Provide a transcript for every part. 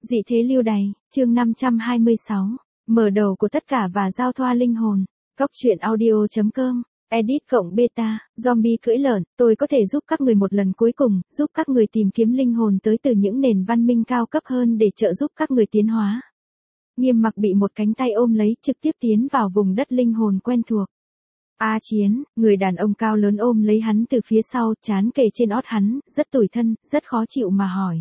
Dị thế lưu đày, chương 526. Mở đầu của tất cả và giao thoa linh hồn. Góc truyện audio.com. Edit cộng beta, zombie cưỡi lợn, tôi có thể giúp các người một lần cuối cùng, giúp các người tìm kiếm linh hồn tới từ những nền văn minh cao cấp hơn để trợ giúp các người tiến hóa. Nghiêm Mặc bị một cánh tay ôm lấy, trực tiếp tiến vào vùng đất linh hồn quen thuộc. A Chiến, người đàn ông cao lớn ôm lấy hắn từ phía sau, trán kề trên ót hắn, rất tủi thân, rất khó chịu mà hỏi.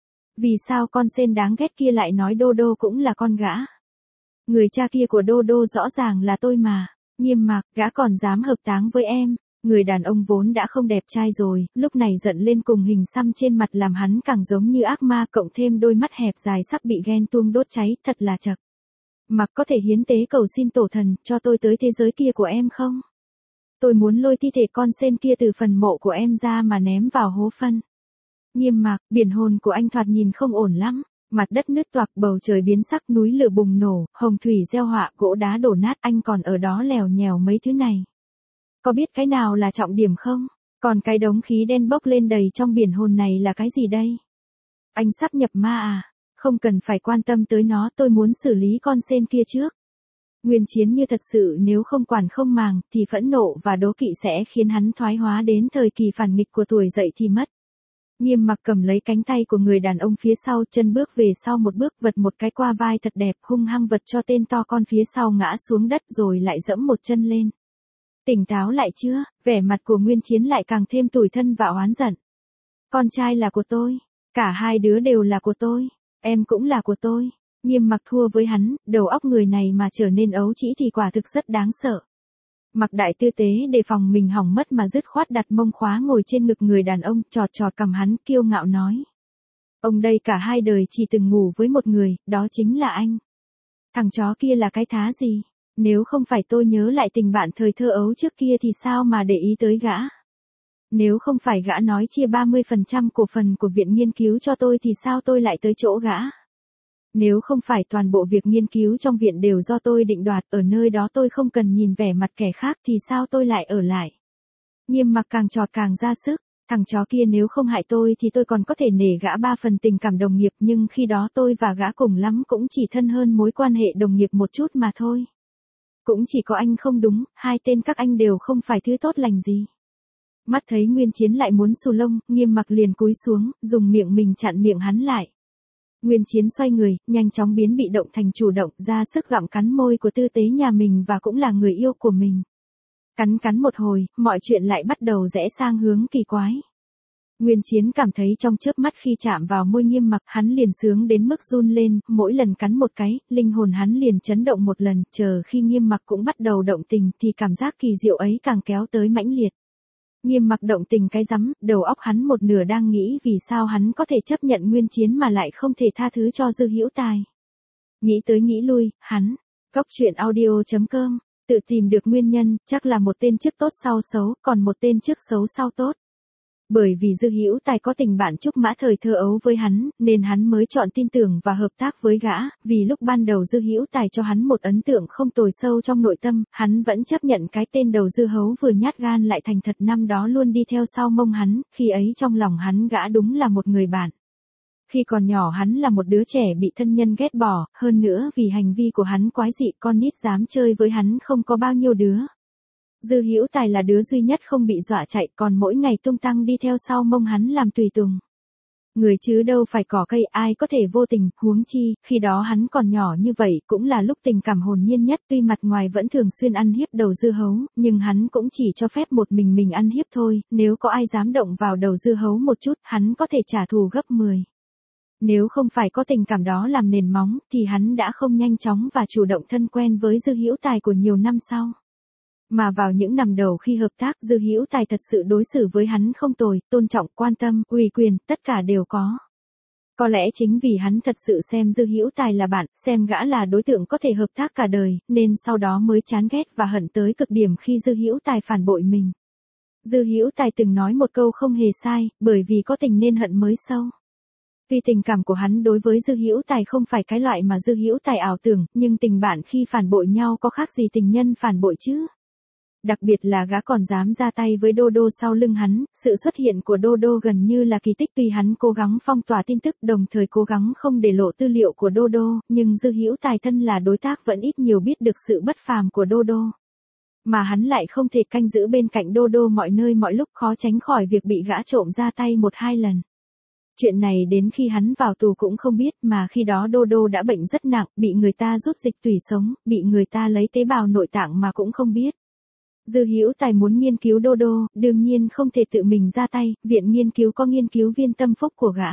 Vì sao con sên đáng ghét kia lại nói Đô Đô cũng là con gã? Người cha kia của Đô Đô rõ ràng là tôi mà. Nghiêm Mặc, gã còn dám hợp táng với em. Người đàn ông vốn đã không đẹp trai rồi, lúc này giận lên cùng hình xăm trên mặt làm hắn càng giống như ác ma, cộng thêm đôi mắt hẹp dài sắp bị ghen tuông đốt cháy, thật là chật. Mặc có thể hiến tế cầu xin tổ thần, cho tôi tới thế giới kia của em không? Tôi muốn lôi thi thể con sên kia từ phần mộ của em ra mà ném vào hố phân. Nghiêm Mặc, biển hồn của anh thoạt nhìn không ổn lắm. Mặt đất nứt toạc, bầu trời biến sắc, núi lửa bùng nổ, hồng thủy gieo họa, gỗ đá đổ nát, anh còn ở đó lèo nhèo mấy thứ này. Có biết cái nào là trọng điểm không? Còn cái đống khí đen bốc lên đầy trong biển hồn này là cái gì đây? Anh sắp nhập ma à? Không cần phải quan tâm tới nó, tôi muốn xử lý con sên kia trước. Nguyên Chiến như thật sự nếu không quản không màng, thì phẫn nộ và đố kỵ sẽ khiến hắn thoái hóa đến thời kỳ phản nghịch của tuổi dậy thì mất. Nghiêm Mặc cầm lấy cánh tay của người đàn ông phía sau, chân bước về sau một bước, vật một cái qua vai thật đẹp, hung hăng vật cho tên to con phía sau ngã xuống đất rồi lại dẫm một chân lên. Tỉnh táo lại chưa? Vẻ mặt của Nguyên Chiến lại càng thêm tủi thân và oán giận. Con trai là của tôi, cả hai đứa đều là của tôi, em cũng là của tôi. Nghiêm Mặc thua với hắn, đầu óc người này mà trở nên ấu trĩ thì quả thực rất đáng sợ. Mặc Đại tư tế để phòng mình hỏng mất mà dứt khoát đặt mông khóa ngồi trên ngực người đàn ông, chọt chọt cằm hắn, kiêu ngạo nói. Ông đây cả hai đời chỉ từng ngủ với một người, đó chính là anh. Thằng chó kia là cái thá gì? Nếu không phải tôi nhớ lại tình bạn thời thơ ấu trước kia thì sao mà để ý tới gã? Nếu không phải gã nói chia 30% cổ phần của viện nghiên cứu cho tôi thì sao tôi lại tới chỗ gã? Nếu không phải toàn bộ việc nghiên cứu trong viện đều do tôi định đoạt, ở nơi đó tôi không cần nhìn vẻ mặt kẻ khác thì sao tôi lại ở lại? Nghiêm Mặc càng chọt càng ra sức, thằng chó kia nếu không hại tôi thì tôi còn có thể nể gã 3 phần tình cảm đồng nghiệp, nhưng khi đó tôi và gã cùng lắm cũng chỉ thân hơn mối quan hệ đồng nghiệp một chút mà thôi. Cũng chỉ có anh không đúng, hai tên các anh đều không phải thứ tốt lành gì. Mắt thấy Nguyên Chiến lại muốn xù lông, Nghiêm Mặc liền cúi xuống, dùng miệng mình chặn miệng hắn lại. Nguyên Chiến xoay người, nhanh chóng biến bị động thành chủ động, ra sức gặm cắn môi của tư tế nhà mình và cũng là người yêu của mình. Cắn một hồi, mọi chuyện lại bắt đầu rẽ sang hướng kỳ quái. Nguyên Chiến cảm thấy trong chớp mắt khi chạm vào môi Nghiêm Mặc, hắn liền sướng đến mức run lên, mỗi lần cắn một cái, linh hồn hắn liền chấn động một lần, chờ khi Nghiêm Mặc cũng bắt đầu động tình thì cảm giác kỳ diệu ấy càng kéo tới mãnh liệt. Nghiêm Mặc động tình cái rắm, đầu óc hắn một nửa đang nghĩ vì sao hắn có thể chấp nhận Nguyên Chiến mà lại không thể tha thứ cho Dư Hữu Tài. Nghĩ tới nghĩ lui, hắn, góc truyện audio.com, tự tìm được nguyên nhân, chắc là một tên trước tốt sau xấu, còn một tên trước xấu sau tốt. Bởi vì Dư Hữu Tài có tình bạn trúc mã thời thơ ấu với hắn, nên hắn mới chọn tin tưởng và hợp tác với gã, vì lúc ban đầu Dư Hữu Tài cho hắn một ấn tượng không tồi sâu trong nội tâm, hắn vẫn chấp nhận cái tên đầu dưa hấu vừa nhát gan lại thành thật năm đó luôn đi theo sau mông hắn, khi ấy trong lòng hắn gã đúng là một người bạn. Khi còn nhỏ hắn là một đứa trẻ bị thân nhân ghét bỏ, hơn nữa vì hành vi của hắn quái dị, con nít dám chơi với hắn không có bao nhiêu đứa. Dư Hữu Tài là đứa duy nhất không bị dọa chạy, còn mỗi ngày tung tăng đi theo sau mông hắn làm tùy tùng. Người chứ đâu phải cỏ cây, ai có thể vô tình, huống chi, khi đó hắn còn nhỏ như vậy, cũng là lúc tình cảm hồn nhiên nhất, tuy mặt ngoài vẫn thường xuyên ăn hiếp đầu dưa hấu, nhưng hắn cũng chỉ cho phép một mình ăn hiếp thôi, nếu có ai dám động vào đầu dưa hấu một chút, hắn có thể trả thù gấp 10. Nếu không phải có tình cảm đó làm nền móng, thì hắn đã không nhanh chóng và chủ động thân quen với Dư Hữu Tài của nhiều năm sau. Mà vào những năm đầu khi hợp tác, Dư Hữu Tài thật sự đối xử với hắn không tồi, tôn trọng, quan tâm, ủy quyền, tất cả đều có. Có lẽ chính vì hắn thật sự xem Dư Hữu Tài là bạn, xem gã là đối tượng có thể hợp tác cả đời, nên sau đó mới chán ghét và hận tới cực điểm khi Dư Hữu Tài phản bội mình. Dư Hữu Tài từng nói một câu không hề sai, bởi vì có tình nên hận mới sâu. Tuy tình cảm của hắn đối với Dư Hữu Tài không phải cái loại mà Dư Hữu Tài ảo tưởng, nhưng tình bạn khi phản bội nhau có khác gì tình nhân phản bội chứ? Đặc biệt là gã còn dám ra tay với Dodo sau lưng hắn, sự xuất hiện của Dodo gần như là kỳ tích. Tuy hắn cố gắng phong tỏa tin tức đồng thời cố gắng không để lộ tư liệu của Dodo, nhưng Dư Hữu Tài thân là đối tác vẫn ít nhiều biết được sự bất phàm của Dodo. Mà hắn lại không thể canh giữ bên cạnh Dodo mọi nơi mọi lúc, khó tránh khỏi việc bị gã trộm ra tay một hai lần. Chuyện này đến khi hắn vào tù cũng không biết, mà khi đó Dodo đã bệnh rất nặng, bị người ta rút dịch tủy sống, bị người ta lấy tế bào nội tạng mà cũng không biết. Dư Hữu Tài muốn nghiên cứu Dodo, đương nhiên không thể tự mình ra tay, viện nghiên cứu có nghiên cứu viên tâm phúc của gã.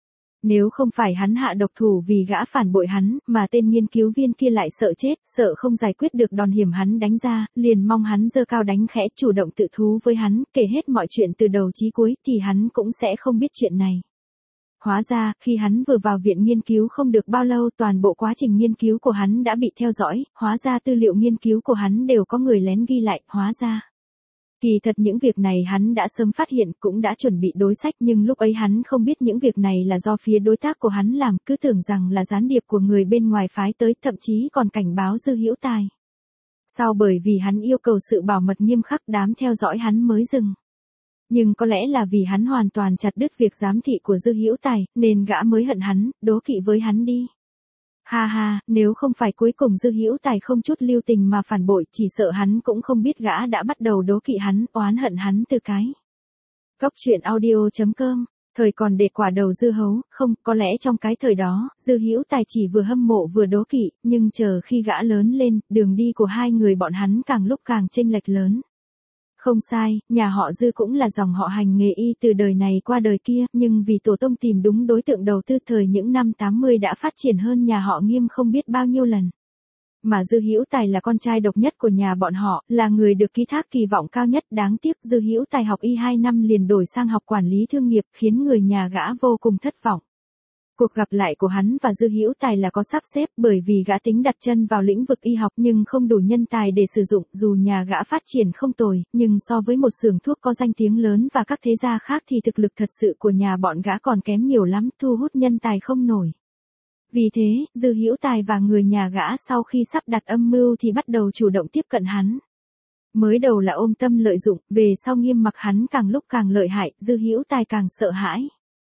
Nếu không phải hắn hạ độc thủ vì gã phản bội hắn, mà tên nghiên cứu viên kia lại sợ chết, sợ không giải quyết được đòn hiểm hắn đánh ra, liền mong hắn giơ cao đánh khẽ, chủ động tự thú với hắn, kể hết mọi chuyện từ đầu chí cuối, thì hắn cũng sẽ không biết chuyện này. Hóa ra, khi hắn vừa vào viện nghiên cứu không được bao lâu, toàn bộ quá trình nghiên cứu của hắn đã bị theo dõi, hóa ra tư liệu nghiên cứu của hắn đều có người lén ghi lại, hóa ra. Kỳ thật những việc này hắn đã sớm phát hiện, cũng đã chuẩn bị đối sách, nhưng lúc ấy hắn không biết những việc này là do phía đối tác của hắn làm, cứ tưởng rằng là gián điệp của người bên ngoài phái tới, thậm chí còn cảnh báo Dư Hữu Tài. Sau bởi vì hắn yêu cầu sự bảo mật nghiêm khắc, đám theo dõi hắn mới dừng. Nhưng có lẽ là vì hắn hoàn toàn chặt đứt việc giám thị của Dư Hữu Tài, nên gã mới hận hắn, đố kỵ với hắn đi. Ha ha, nếu không phải cuối cùng Dư Hữu Tài không chút lưu tình mà phản bội, chỉ sợ hắn cũng không biết gã đã bắt đầu đố kỵ hắn, oán hận hắn từ cái. Góc truyện audio.com, thời còn để quả đầu dưa hấu, không, có lẽ trong cái thời đó, Dư Hữu Tài chỉ vừa hâm mộ vừa đố kỵ, nhưng chờ khi gã lớn lên, đường đi của hai người bọn hắn càng lúc càng chênh lệch lớn. Không sai, nhà họ Dư cũng là dòng họ hành nghề y từ đời này qua đời kia, nhưng vì tổ tông tìm đúng đối tượng đầu tư thời những năm 80 đã phát triển hơn nhà họ Nghiêm không biết bao nhiêu lần. Mà Dư Hữu Tài là con trai độc nhất của nhà bọn họ, là người được ký thác kỳ vọng cao nhất, đáng tiếc Dư Hữu Tài học y 2 năm liền đổi sang học quản lý thương nghiệp, khiến người nhà gã vô cùng thất vọng. Cuộc gặp lại của hắn và Dư Hữu Tài là có sắp xếp, bởi vì gã tính đặt chân vào lĩnh vực y học nhưng không đủ nhân tài để sử dụng, dù nhà gã phát triển không tồi, nhưng so với một xưởng thuốc có danh tiếng lớn và các thế gia khác thì thực lực thật sự của nhà bọn gã còn kém nhiều lắm, thu hút nhân tài không nổi. Vì thế, Dư Hữu Tài và người nhà gã sau khi sắp đặt âm mưu thì bắt đầu chủ động tiếp cận hắn. Mới đầu là ôm tâm lợi dụng, về sau Nghiêm mặc hắn càng lúc càng lợi hại, Dư Hữu Tài càng sợ hãi.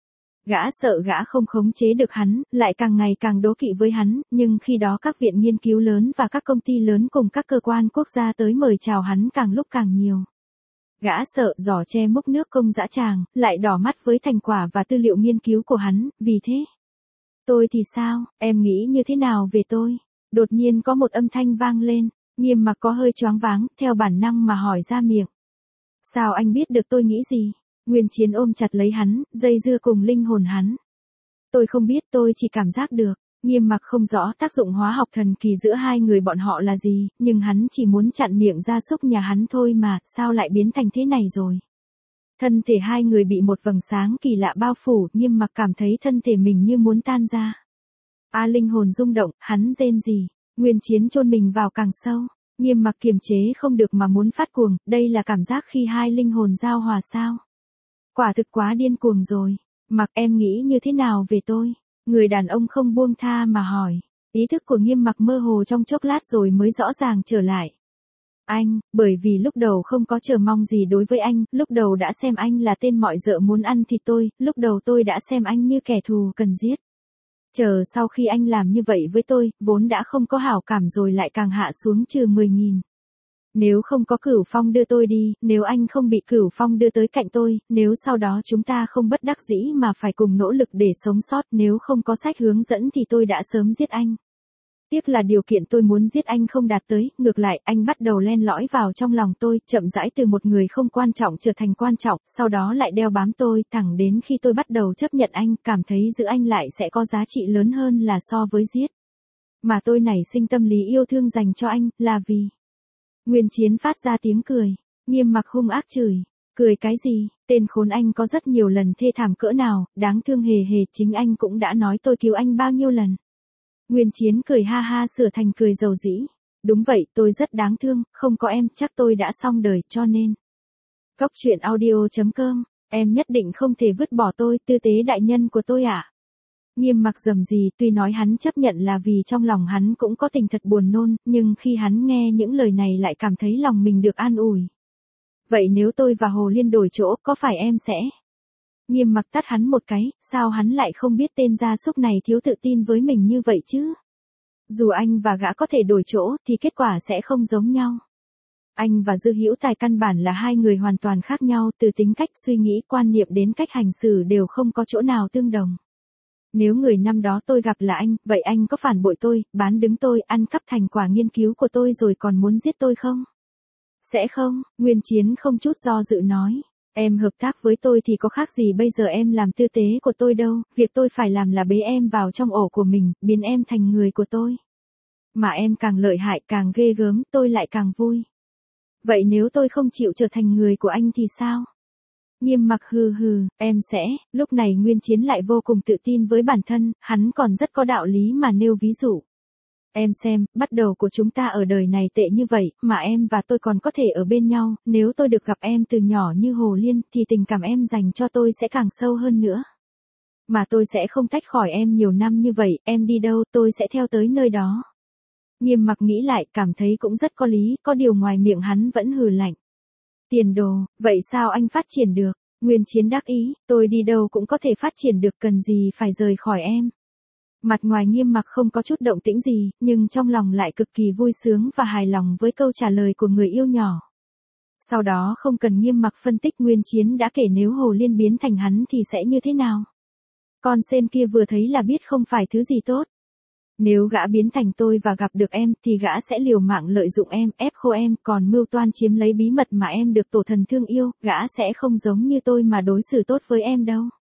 Gã sợ gã không khống chế được hắn, lại càng ngày càng đố kỵ với hắn, nhưng khi đó các viện nghiên cứu lớn và các công ty lớn cùng các cơ quan quốc gia tới mời chào hắn càng lúc càng nhiều. Gã sợ giỏ che múc nước công dã tràng, lại đỏ mắt với thành quả và tư liệu nghiên cứu của hắn, vì thế. Tôi thì sao, em nghĩ như thế nào về tôi? Đột nhiên có một âm thanh vang lên, Nghiêm mặc có hơi choáng váng, theo bản năng mà hỏi ra miệng. Sao anh biết được tôi nghĩ gì? Nguyên Chiến ôm chặt lấy hắn, dây dưa cùng linh hồn hắn. Tôi không biết, tôi chỉ cảm giác được. Nghiêm mặc không rõ tác dụng hóa học thần kỳ giữa hai người bọn họ là gì, nhưng hắn chỉ muốn chặn miệng gia súc nhà hắn thôi mà, sao lại biến thành thế này rồi? Thân thể hai người bị một vầng sáng kỳ lạ bao phủ, Nghiêm mặc cảm thấy thân thể mình như muốn tan ra. Linh hồn rung động, hắn rên rỉ. Nguyên Chiến chôn mình vào càng sâu. Nghiêm mặc kiềm chế không được mà muốn phát cuồng, đây là cảm giác khi hai linh hồn giao hòa sao? Quả thực quá điên cuồng rồi. Mặc, em nghĩ như thế nào về tôi? Người đàn ông không buông tha mà hỏi. Ý thức của Nghiêm mặc mơ hồ trong chốc lát rồi mới rõ ràng trở lại. Anh, bởi vì lúc đầu không có chờ mong gì đối với anh, lúc đầu đã xem anh là tên mọi dợ muốn ăn thịt tôi, lúc đầu tôi đã xem anh như kẻ thù cần giết. Chờ sau khi anh làm như vậy với tôi, vốn đã không có hảo cảm rồi lại càng hạ xuống trừ 10.000. Nếu không có Cửu Phong đưa tôi đi, nếu anh không bị Cửu Phong đưa tới cạnh tôi, nếu sau đó chúng ta không bất đắc dĩ mà phải cùng nỗ lực để sống sót, nếu không có sách hướng dẫn thì tôi đã sớm giết anh. Tiếc là điều kiện tôi muốn giết anh không đạt tới, ngược lại anh bắt đầu len lỏi vào trong lòng tôi, chậm rãi từ một người không quan trọng trở thành quan trọng, sau đó lại đeo bám tôi, thẳng đến khi tôi bắt đầu chấp nhận anh, cảm thấy giữ anh lại sẽ có giá trị lớn hơn là so với giết. Mà tôi nảy sinh tâm lý yêu thương dành cho anh, là vì... Nguyên Chiến phát ra tiếng cười. Nghiêm mặc hung ác chửi. Cười cái gì, tên khốn anh có rất nhiều lần thê thảm cỡ nào, đáng thương hề hề, chính anh cũng đã nói tôi cứu anh bao nhiêu lần. Nguyên Chiến cười ha ha sửa thành cười dầu dĩ. Đúng vậy, tôi rất đáng thương, không có em chắc tôi đã xong đời, cho nên. Góc truyện audio.com, em nhất định không thể vứt bỏ tôi, tư tế đại nhân của tôi ạ. Nghiêm Mặc rầm rì, tuy nói hắn chấp nhận là vì trong lòng hắn cũng có tình thật buồn nôn, nhưng khi hắn nghe những lời này lại cảm thấy lòng mình được an ủi. Vậy nếu tôi và Hồ Liên đổi chỗ, có phải em sẽ? Nghiêm Mặc tát hắn một cái, sao hắn lại không biết tên gia súc này thiếu tự tin với mình như vậy chứ? Dù anh và gã có thể đổi chỗ, thì kết quả sẽ không giống nhau. Anh và Dư Hữu Tài căn bản là hai người hoàn toàn khác nhau, từ tính cách suy nghĩ, quan niệm đến cách hành xử đều không có chỗ nào tương đồng. Nếu người năm đó tôi gặp là anh, vậy anh có phản bội tôi, bán đứng tôi, ăn cắp thành quả nghiên cứu của tôi rồi còn muốn giết tôi không? Sẽ không, Nguyên Chiến không chút do dự nói. Em hợp tác với tôi thì có khác gì bây giờ em làm tư tế của tôi đâu, việc tôi phải làm là bế em vào trong ổ của mình, biến em thành người của tôi. Mà em càng lợi hại càng ghê gớm, tôi lại càng vui. Vậy nếu tôi không chịu trở thành người của anh thì sao? Nghiêm Mặc hừ hừ, em sẽ, lúc này Nguyên Chiến lại vô cùng tự tin với bản thân, hắn còn rất có đạo lý mà nêu ví dụ. Em xem, bắt đầu của chúng ta ở đời này tệ như vậy, mà em và tôi còn có thể ở bên nhau, nếu tôi được gặp em từ nhỏ như Hồ Liên, thì tình cảm em dành cho tôi sẽ càng sâu hơn nữa. Mà tôi sẽ không tách khỏi em nhiều năm như vậy, em đi đâu tôi sẽ theo tới nơi đó. Nghiêm Mặc nghĩ lại, cảm thấy cũng rất có lý, có điều ngoài miệng hắn vẫn hừ lạnh. Tiền đồ, vậy sao anh phát triển được? Nguyên Chiến đắc ý, tôi đi đâu cũng có thể phát triển được, cần gì phải rời khỏi em. Mặt ngoài Nghiêm Mặc không có chút động tĩnh gì, nhưng trong lòng lại cực kỳ vui sướng và hài lòng với câu trả lời của người yêu nhỏ. Sau đó không cần Nghiêm Mặc phân tích, Nguyên Chiến đã kể nếu Hồ Liên biến thành hắn thì sẽ như thế nào. Con sên kia vừa thấy là biết không phải thứ gì tốt. Nếu gã biến thành tôi và gặp được em thì gã sẽ liều mạng lợi dụng em, ép khô em, còn mưu toan chiếm lấy bí mật mà em được tổ thần thương yêu, gã sẽ không giống như tôi mà đối xử tốt với em đâu.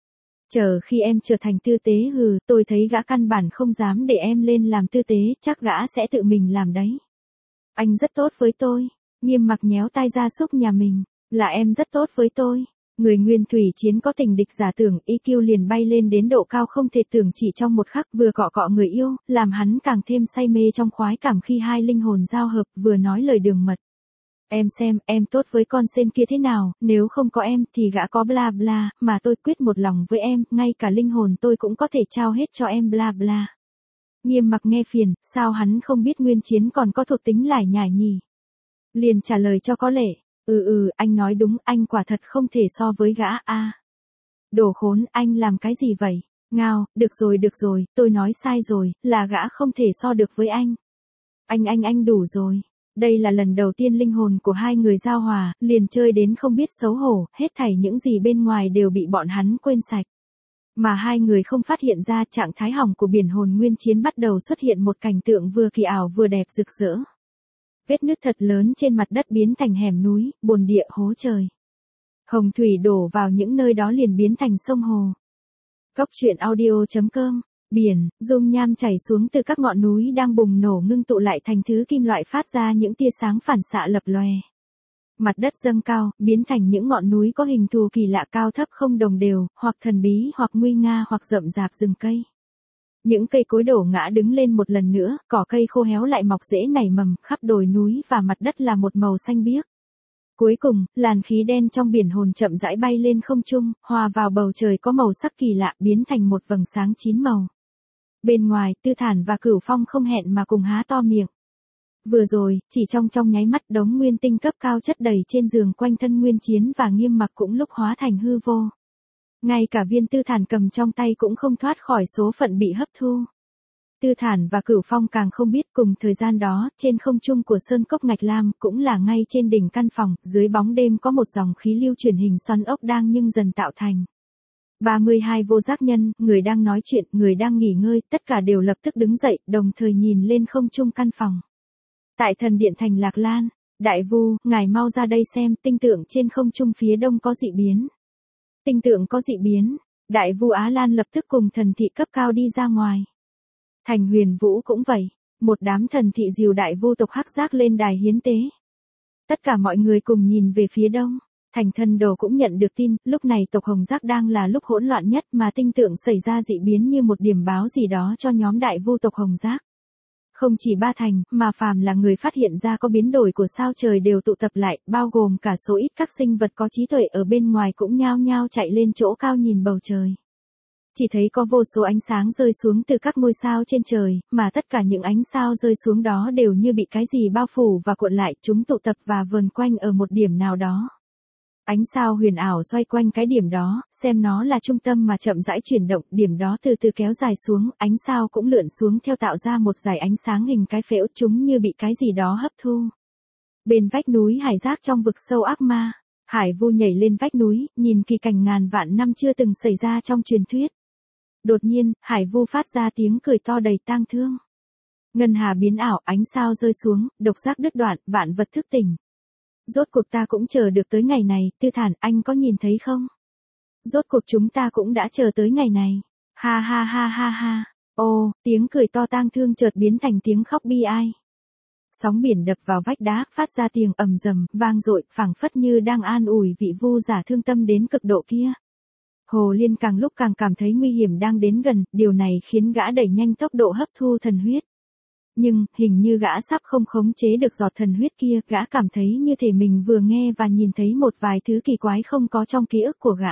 Chờ khi em trở thành tư tế tôi thấy gã căn bản không dám để em lên làm tư tế, chắc gã sẽ tự mình làm đấy. Anh rất tốt với tôi. Nghiêm Mặc nhéo tai gia súc nhà mình, là em rất tốt với tôi. Người Nguyên Thủy Chiến có tình địch giả tưởng, EQ liền bay lên đến độ cao không thể tưởng, chỉ trong một khắc vừa cọ cọ người yêu, làm hắn càng thêm say mê trong khoái cảm khi hai linh hồn giao hợp, vừa nói lời đường mật. Em xem, em tốt với con sên kia thế nào, nếu không có em thì gã có bla bla, mà tôi quyết một lòng với em, ngay cả linh hồn tôi cũng có thể trao hết cho em bla bla. Nghiêm Mặc nghe phiền, sao hắn không biết Nguyên Chiến còn có thuộc tính lải nhải nhỉ? Liền trả lời cho có lệ. Anh nói đúng, anh quả thật không thể so với gã a. Đồ khốn, anh làm cái gì vậy? Ngao, được rồi, tôi nói sai rồi, là gã không thể so được với anh. Anh đủ rồi. Đây là lần đầu tiên linh hồn của hai người giao hòa, liền chơi đến không biết xấu hổ, hết thảy những gì bên ngoài đều bị bọn hắn quên sạch. Mà hai người không phát hiện ra trạng thái hỏng của biển hồn Nguyên Chiến bắt đầu xuất hiện một cảnh tượng vừa kỳ ảo vừa đẹp rực rỡ. Vết nứt thật lớn trên mặt đất biến thành hẻm núi, bồn địa, hố trời. Hồng thủy đổ vào những nơi đó liền biến thành sông hồ. Góc truyện audio.com. Biển, dung nham chảy xuống từ các ngọn núi đang bùng nổ ngưng tụ lại thành thứ kim loại phát ra những tia sáng phản xạ lập lòe. Mặt đất dâng cao, biến thành những ngọn núi có hình thù kỳ lạ, cao thấp không đồng đều, hoặc thần bí, hoặc nguy nga, hoặc rậm rạp rừng cây. Những cây cối đổ ngã đứng lên một lần nữa, cỏ cây khô héo lại mọc rễ nảy mầm, khắp đồi núi và mặt đất là một màu xanh biếc. Cuối cùng, làn khí đen trong biển hồn chậm rãi bay lên không trung, hòa vào bầu trời có màu sắc kỳ lạ, biến thành một vầng sáng 9 màu. Bên ngoài, Tư Thản và Cửu Phong không hẹn mà cùng há to miệng. Vừa rồi, chỉ trong nháy mắt, đống nguyên tinh cấp cao chất đầy trên giường quanh thân Nguyên Chiến và Nghiêm Mặc cũng lúc hóa thành hư vô. Ngay cả viên Tư Thản cầm trong tay cũng không thoát khỏi số phận bị hấp thu. Tư Thản và Cửu Phong càng không biết, cùng thời gian đó, trên không trung của Sơn Cốc Ngạch Lam, cũng là ngay trên đỉnh căn phòng, dưới bóng đêm có một dòng khí lưu chuyển hình xoắn ốc đang nhưng dần tạo thành. 32 vô giác nhân, người đang nói chuyện, người đang nghỉ ngơi, tất cả đều lập tức đứng dậy, đồng thời nhìn lên không trung căn phòng. Tại thần điện thành Lạc Lan, Đại Vu, ngài mau ra đây xem, tinh tượng trên không trung phía đông có dị biến. Tinh tượng có dị biến, Đại Vu Á Lan lập tức cùng thần thị cấp cao đi ra ngoài. Thành Huyền Vũ cũng vậy, một đám thần thị dìu Đại Vu tộc Hắc Giác lên đài hiến tế. Tất cả mọi người cùng nhìn về phía đông. Thành Thần Đồ cũng nhận được tin, lúc này tộc Hồng Giác đang là lúc hỗn loạn nhất, mà tinh tượng xảy ra dị biến như một điểm báo gì đó cho nhóm Đại Vu tộc Hồng Giác. Không chỉ ba thành, mà phàm là người phát hiện ra có biến đổi của sao trời đều tụ tập lại, bao gồm cả số ít các sinh vật có trí tuệ ở bên ngoài cũng nhao nhao chạy lên chỗ cao nhìn bầu trời. Chỉ thấy có vô số ánh sáng rơi xuống từ các ngôi sao trên trời, mà tất cả những ánh sao rơi xuống đó đều như bị cái gì bao phủ và cuộn lại, chúng tụ tập và vờn quanh ở một điểm nào đó. Ánh sao huyền ảo xoay quanh cái điểm đó, xem nó là trung tâm mà chậm rãi chuyển động, điểm đó từ từ kéo dài xuống, ánh sao cũng lượn xuống theo tạo ra một dải ánh sáng hình cái phễu, chúng như bị cái gì đó hấp thu. Bên vách núi Hải Giác trong vực sâu ác ma, Hải Vu nhảy lên vách núi, nhìn kỳ cảnh ngàn vạn năm chưa từng xảy ra trong truyền thuyết. Đột nhiên, Hải Vu phát ra tiếng cười to đầy tang thương. Ngân hà biến ảo, ánh sao rơi xuống, độc giác đứt đoạn, vạn vật thức tỉnh. Rốt cuộc ta cũng chờ được tới ngày này, Tư Thản, anh có nhìn thấy không? Rốt cuộc chúng ta cũng đã chờ tới ngày này. Ha ha ha ha ha. Ô, tiếng cười to tang thương chợt biến thành tiếng khóc bi ai. Sóng biển đập vào vách đá, phát ra tiếng ầm rầm, vang dội, phảng phất như đang an ủi vị vu giả thương tâm đến cực độ kia. Hồ Liên càng lúc càng cảm thấy nguy hiểm đang đến gần, điều này khiến gã đẩy nhanh tốc độ hấp thu thần huyết. Nhưng, hình như gã sắp không khống chế được giọt thần huyết kia, gã cảm thấy như thể mình vừa nghe và nhìn thấy một vài thứ kỳ quái không có trong ký ức của gã.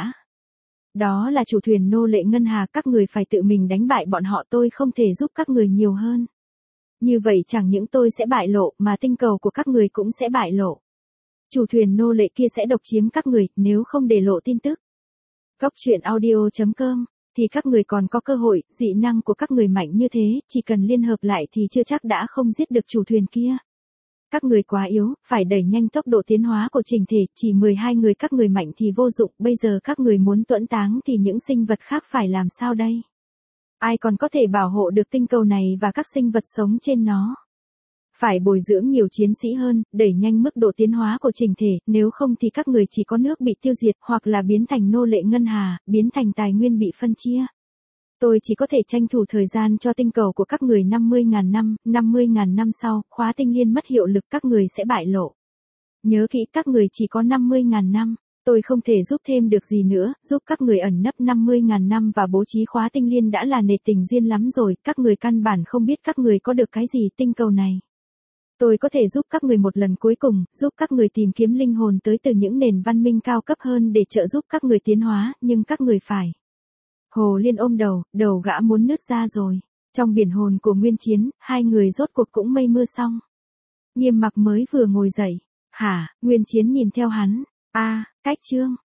Đó là chủ thuyền nô lệ Ngân Hà, các người phải tự mình đánh bại bọn họ, tôi không thể giúp các người nhiều hơn. Như vậy chẳng những tôi sẽ bại lộ mà tinh cầu của các người cũng sẽ bại lộ. Chủ thuyền nô lệ kia sẽ độc chiếm các người nếu không để lộ tin tức. Góc truyện audio.com thì các người còn có cơ hội, dị năng của các người mạnh như thế, chỉ cần liên hợp lại thì chưa chắc đã không giết được chủ thuyền kia. Các người quá yếu, phải đẩy nhanh tốc độ tiến hóa của trình thể, chỉ 12 người các người mạnh thì vô dụng, bây giờ các người muốn tuẫn táng thì những sinh vật khác phải làm sao đây? Ai còn có thể bảo hộ được tinh cầu này và các sinh vật sống trên nó? Phải bồi dưỡng nhiều chiến sĩ hơn, đẩy nhanh mức độ tiến hóa của trình thể, nếu không thì các người chỉ có nước bị tiêu diệt, hoặc là biến thành nô lệ Ngân Hà, biến thành tài nguyên bị phân chia. Tôi chỉ có thể tranh thủ thời gian cho tinh cầu của các người 50.000 năm, 50.000 năm sau, khóa tinh liên mất hiệu lực, các người sẽ bại lộ. Nhớ kỹ, các người chỉ có 50.000 năm. Tôi không thể giúp thêm được gì nữa, giúp các người ẩn nấp 50.000 năm và bố trí khóa tinh liên đã là nể tình duyên lắm rồi, các người căn bản không biết các người có được cái gì tinh cầu này. Tôi có thể giúp các người một lần cuối cùng, giúp các người tìm kiếm linh hồn tới từ những nền văn minh cao cấp hơn để trợ giúp các người tiến hóa, nhưng các người phải. Hồ Liên ôm đầu gã muốn nứt ra rồi. Trong biển hồn của Nguyên Chiến, hai người rốt cuộc cũng mây mưa xong. Nghiêm Mặc mới vừa ngồi dậy. Hả, Nguyên Chiến nhìn theo hắn. Cách chương.